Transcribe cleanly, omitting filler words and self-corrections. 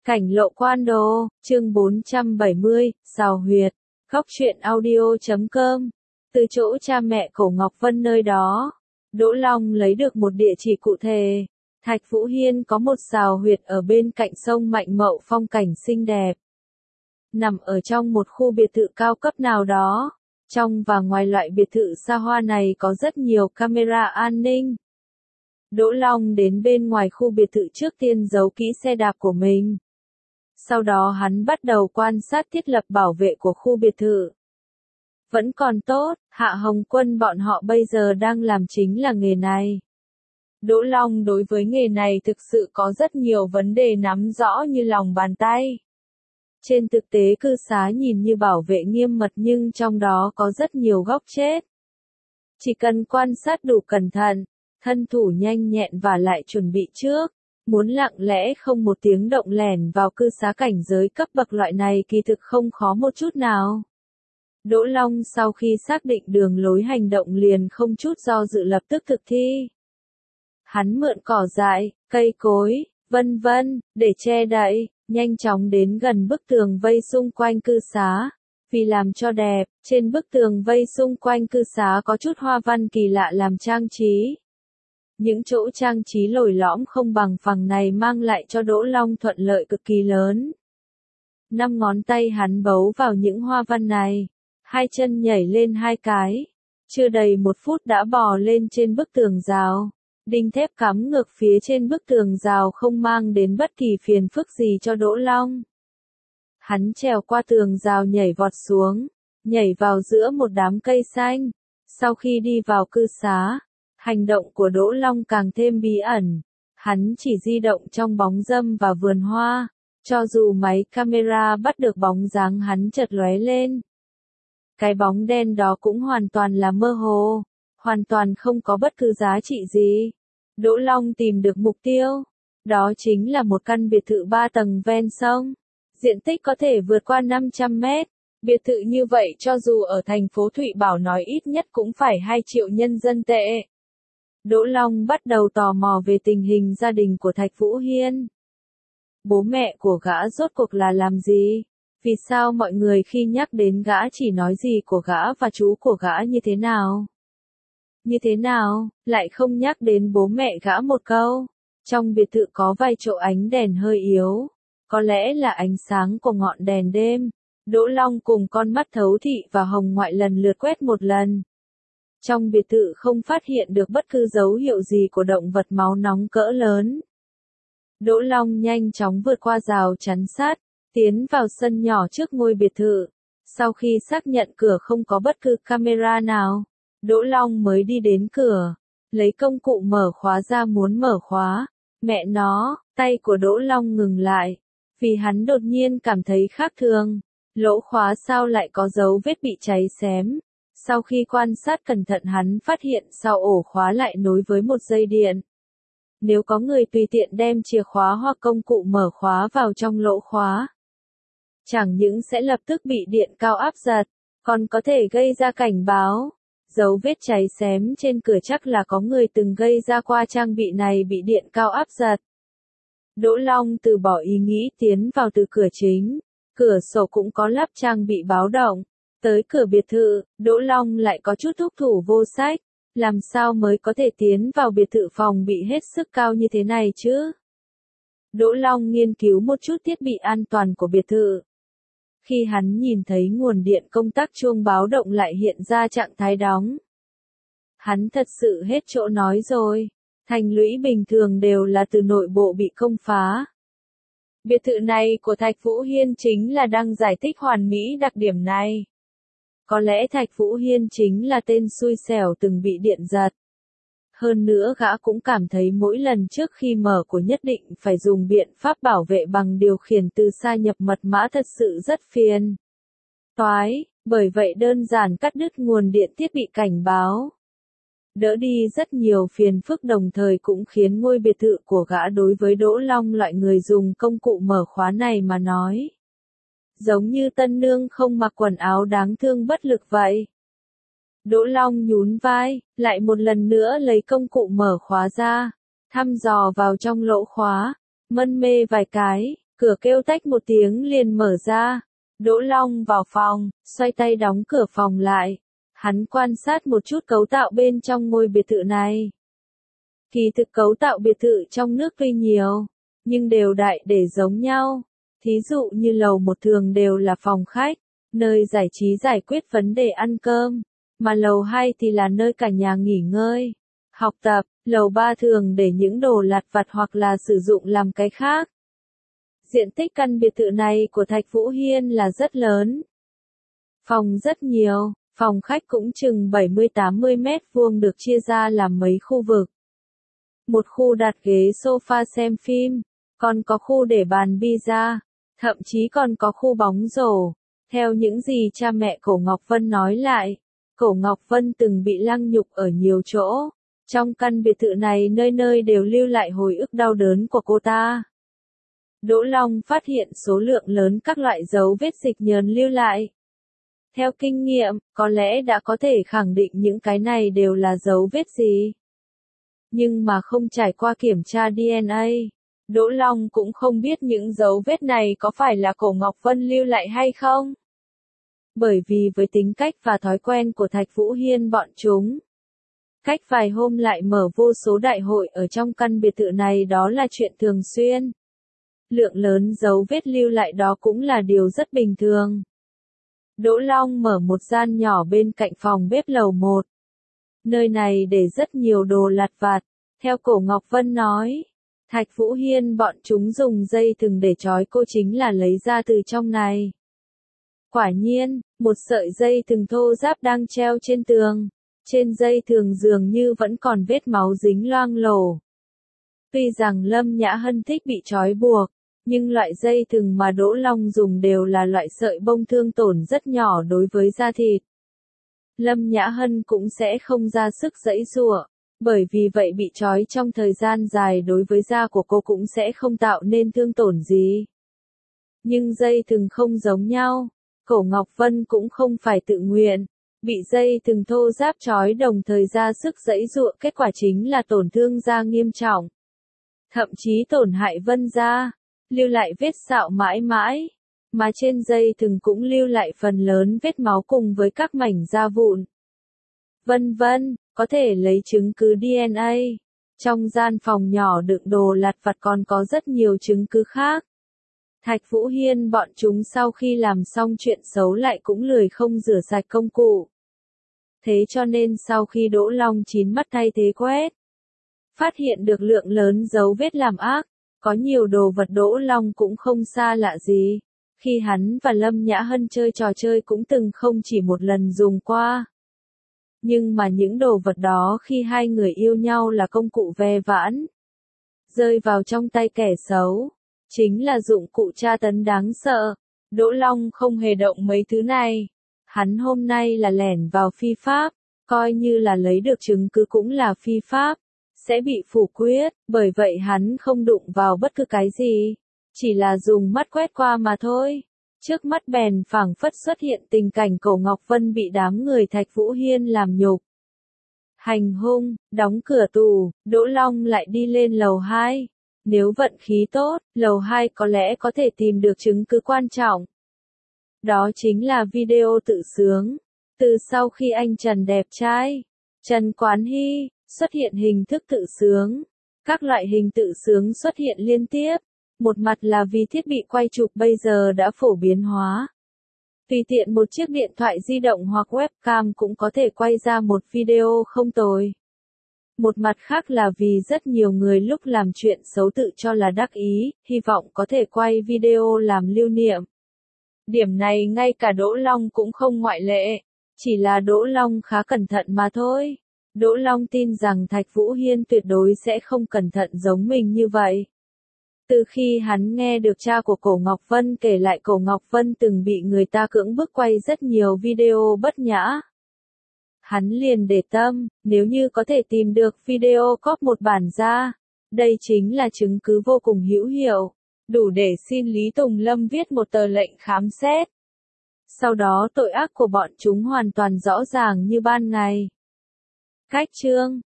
Cảnh lộ quan đồ, chương 470, xào huyệt, góc truyện audio.com. Từ chỗ cha mẹ Cổ Ngọc Vân nơi đó, Đỗ Long lấy được một địa chỉ cụ thể. Thạch Vũ Hiên có một xào huyệt ở bên cạnh sông Mạnh Mậu, phong cảnh xinh đẹp. Nằm ở trong một khu biệt thự cao cấp nào đó. Trong và ngoài loại biệt thự xa hoa này có rất nhiều camera an ninh. Đỗ Long đến bên ngoài khu biệt thự trước tiên giấu kỹ xe đạp của mình. Sau đó hắn bắt đầu quan sát thiết lập bảo vệ của khu biệt thự. Vẫn còn tốt, Hạ Hồng Quân bọn họ bây giờ đang làm chính là nghề này. Đỗ Long đối với nghề này thực sự có rất nhiều vấn đề nắm rõ như lòng bàn tay. Trên thực tế cư xá nhìn như bảo vệ nghiêm mật nhưng trong đó có rất nhiều góc chết. Chỉ cần quan sát đủ cẩn thận, thân thủ nhanh nhẹn và lại chuẩn bị trước, muốn lặng lẽ không một tiếng động lẻn vào cư xá cảnh giới cấp bậc loại này kỳ thực không khó một chút nào. Đỗ Long sau khi xác định đường lối hành động liền không chút do dự lập tức thực thi. Hắn mượn cỏ dại, cây cối, vân vân, để che đậy, nhanh chóng đến gần bức tường vây xung quanh cư xá. Vì làm cho đẹp, trên bức tường vây xung quanh cư xá có chút hoa văn kỳ lạ làm trang trí. Những chỗ trang trí lồi lõm không bằng phẳng này mang lại cho Đỗ Long thuận lợi cực kỳ lớn. 5 ngón tay hắn bấu vào những hoa văn này, 2 chân nhảy lên 2 cái. Chưa đầy 1 phút đã bò lên trên bức tường rào. Đinh thép cắm ngược phía trên bức tường rào không mang đến bất kỳ phiền phức gì cho Đỗ Long. Hắn trèo qua tường rào nhảy vọt xuống, nhảy vào giữa một đám cây xanh. Sau khi đi vào cư xá, hành động của Đỗ Long càng thêm bí ẩn. Hắn chỉ di động trong bóng râm và vườn hoa, cho dù máy camera bắt được bóng dáng hắn chợt lóe lên. Cái bóng đen đó cũng hoàn toàn là mơ hồ, hoàn toàn không có bất cứ giá trị gì. Đỗ Long tìm được mục tiêu, đó chính là một căn biệt thự 3 tầng ven sông, diện tích có thể vượt qua 500 mét. Biệt thự như vậy cho dù ở thành phố Thụy Bảo nói ít nhất cũng phải 2 triệu nhân dân tệ. Đỗ Long bắt đầu tò mò về tình hình gia đình của Thạch Vũ Hiên. Bố mẹ của gã rốt cuộc là làm gì? Vì sao mọi người khi nhắc đến gã chỉ nói gì của gã và chú của gã như thế nào? Như thế nào, lại không nhắc đến bố mẹ gã một câu? Trong biệt thự có vài chỗ ánh đèn hơi yếu. Có lẽ là ánh sáng của ngọn đèn đêm. Đỗ Long cùng con mắt thấu thị và Hồng Ngoại lần lượt quét một lần. Trong biệt thự không phát hiện được bất cứ dấu hiệu gì của động vật máu nóng cỡ lớn. Đỗ Long nhanh chóng vượt qua rào chắn sắt, tiến vào sân nhỏ trước ngôi biệt thự. Sau khi xác nhận cửa không có bất cứ camera nào, Đỗ Long mới đi đến cửa, lấy công cụ mở khóa ra muốn mở khóa. Mẹ nó, tay của Đỗ Long ngừng lại, vì hắn đột nhiên cảm thấy khác thường. Lỗ khóa sao lại có dấu vết bị cháy xém? Sau khi quan sát cẩn thận hắn phát hiện sau ổ khóa lại nối với một dây điện. Nếu có người tùy tiện đem chìa khóa hoặc công cụ mở khóa vào trong lỗ khóa, chẳng những sẽ lập tức bị điện cao áp giật, còn có thể gây ra cảnh báo. Dấu vết cháy xém trên cửa chắc là có người từng gây ra qua trang bị này bị điện cao áp giật. Đỗ Long từ bỏ ý nghĩ tiến vào từ cửa chính. Cửa sổ cũng có lắp trang bị báo động. Tới cửa biệt thự, Đỗ Long lại có chút thúc thủ vô sách. Làm sao mới có thể tiến vào biệt thự phòng bị hết sức cao như thế này chứ? Đỗ Long nghiên cứu một chút thiết bị an toàn của biệt thự. Khi hắn nhìn thấy nguồn điện công tắc chuông báo động lại hiện ra trạng thái đóng. Hắn thật sự hết chỗ nói rồi. Thành lũy bình thường đều là từ nội bộ bị công phá. Biệt thự này của Thạch Vũ Hiên chính là đang giải thích hoàn mỹ đặc điểm này. Có lẽ Thạch Vũ Hiên chính là tên xui xẻo từng bị điện giật. Hơn nữa gã cũng cảm thấy mỗi lần trước khi mở của nhất định phải dùng biện pháp bảo vệ bằng điều khiển từ xa nhập mật mã thật sự rất phiền toái, bởi vậy đơn giản cắt đứt nguồn điện thiết bị cảnh báo. Đỡ đi rất nhiều phiền phức đồng thời cũng khiến ngôi biệt thự của gã đối với Đỗ Long loại người dùng công cụ mở khóa này mà nói. Giống như tân nương không mặc quần áo đáng thương bất lực vậy. Đỗ Long nhún vai, lại một lần nữa lấy công cụ mở khóa ra, thăm dò vào trong lỗ khóa, mân mê vài cái, Cửa kêu tách một tiếng liền mở ra. Đỗ Long vào phòng, xoay tay đóng cửa phòng lại. Hắn quan sát một chút cấu tạo bên trong ngôi biệt thự này. Kỳ thực cấu tạo biệt thự trong nước tuy nhiều, nhưng đều đại để giống nhau. Thí dụ như lầu 1 thường đều là phòng khách, nơi giải trí giải quyết vấn đề ăn cơm, mà lầu 2 thì là nơi cả nhà nghỉ ngơi, học tập, lầu 3 thường để những đồ lặt vặt hoặc là sử dụng làm cái khác. Diện tích căn biệt thự này của Thạch Vũ Hiên là rất lớn. Phòng rất nhiều, phòng khách cũng chừng 70-80 mét vuông được chia ra làm mấy khu vực. Một khu đặt ghế sofa xem phim, còn có khu để bàn pizza, thậm chí còn có khu bóng rổ. Theo những gì cha mẹ Cổ Ngọc Vân nói lại, Cổ Ngọc Vân từng bị lăng nhục ở nhiều chỗ. Trong căn biệt thự này nơi nơi đều lưu lại hồi ức đau đớn của cô ta. Đỗ Long phát hiện số lượng lớn các loại dấu vết dịch nhờn lưu lại. Theo kinh nghiệm, có lẽ đã có thể khẳng định những cái này đều là dấu vết gì. Nhưng mà không trải qua kiểm tra DNA, Đỗ Long cũng không biết những dấu vết này có phải là Cổ Ngọc Vân lưu lại hay không. Bởi vì với tính cách và thói quen của Thạch Vũ Hiên bọn chúng, cách vài hôm lại mở vô số đại hội ở trong căn biệt thự này đó là chuyện thường xuyên. Lượng lớn dấu vết lưu lại đó cũng là điều rất bình thường. Đỗ Long mở một gian nhỏ bên cạnh phòng bếp lầu 1. Nơi này để rất nhiều đồ lặt vặt. Theo Cổ Ngọc Vân nói, Thạch Vũ Hiên bọn chúng dùng dây thừng để trói cô chính là lấy ra từ trong này. Quả nhiên, một sợi dây thừng thô ráp đang treo trên tường. Trên dây thừng dường như vẫn còn vết máu dính loang lổ. Tuy rằng Lâm Nhã Hân thích bị trói buộc, nhưng loại dây thừng mà Đỗ Long dùng đều là loại sợi bông thương tổn rất nhỏ đối với da thịt. Lâm Nhã Hân cũng sẽ không ra sức giãy giụa, bởi vì vậy bị trói trong thời gian dài đối với da của cô cũng sẽ không tạo nên thương tổn gì. Nhưng dây thừng không giống nhau, Cổ Ngọc Vân cũng không phải tự nguyện, bị dây thừng thô ráp trói đồng thời ra sức giãy giụa, kết quả chính là tổn thương da nghiêm trọng. Thậm chí tổn hại vân da, lưu lại vết sẹo mãi mãi, mà trên dây thừng cũng lưu lại phần lớn vết máu cùng với các mảnh da vụn. Vân vân, có thể lấy chứng cứ DNA. Trong gian phòng nhỏ đựng đồ lặt vặt còn có rất nhiều chứng cứ khác. Thạch Vũ Hiên bọn chúng sau khi làm xong chuyện xấu lại cũng lười không rửa sạch công cụ. Thế cho nên sau khi Đỗ Long chín mắt thay thế quét, phát hiện được lượng lớn dấu vết làm ác, có nhiều đồ vật Đỗ Long cũng không xa lạ gì. Khi hắn và Lâm Nhã Hân chơi trò chơi cũng từng không chỉ một lần dùng qua. Nhưng mà những đồ vật đó khi hai người yêu nhau là công cụ ve vãn. Rơi vào trong tay kẻ xấu, chính là dụng cụ tra tấn đáng sợ. Đỗ Long không hề động mấy thứ này. Hắn hôm nay là lẻn vào phi pháp, coi như là lấy được chứng cứ cũng là phi pháp, sẽ bị phủ quyết, bởi vậy hắn không đụng vào bất cứ cái gì, chỉ là dùng mắt quét qua mà thôi. Trước mắt bèn phảng phất xuất hiện tình cảnh Cổ Ngọc Vân bị đám người Thạch Vũ Hiên làm nhục, hành hung, đóng cửa tù. Đỗ Long lại đi lên lầu 2. Nếu vận khí tốt, lầu 2 có lẽ có thể tìm được chứng cứ quan trọng. Đó chính là video tự sướng. Từ sau khi anh Trần đẹp trai, Trần Quán Hy, xuất hiện hình thức tự sướng. Các loại hình tự sướng xuất hiện liên tiếp. Một mặt là vì thiết bị quay chụp bây giờ đã phổ biến hóa. Tùy tiện một chiếc điện thoại di động hoặc webcam cũng có thể quay ra một video không tồi. Một mặt khác là vì rất nhiều người lúc làm chuyện xấu tự cho là đắc ý, hy vọng có thể quay video làm lưu niệm. Điểm này ngay cả Đỗ Long cũng không ngoại lệ, chỉ là Đỗ Long khá cẩn thận mà thôi. Đỗ Long tin rằng Thạch Vũ Hiên tuyệt đối sẽ không cẩn thận giống mình như vậy. Từ khi hắn nghe được cha của Cổ Ngọc Vân kể lại Cổ Ngọc Vân từng bị người ta cưỡng bức quay rất nhiều video bất nhã, hắn liền để tâm, nếu như có thể tìm được video cóp một bản ra, đây chính là chứng cứ vô cùng hữu hiệu, đủ để xin Lý Tùng Lâm viết một tờ lệnh khám xét. Sau đó tội ác của bọn chúng hoàn toàn rõ ràng như ban ngày. Cách chương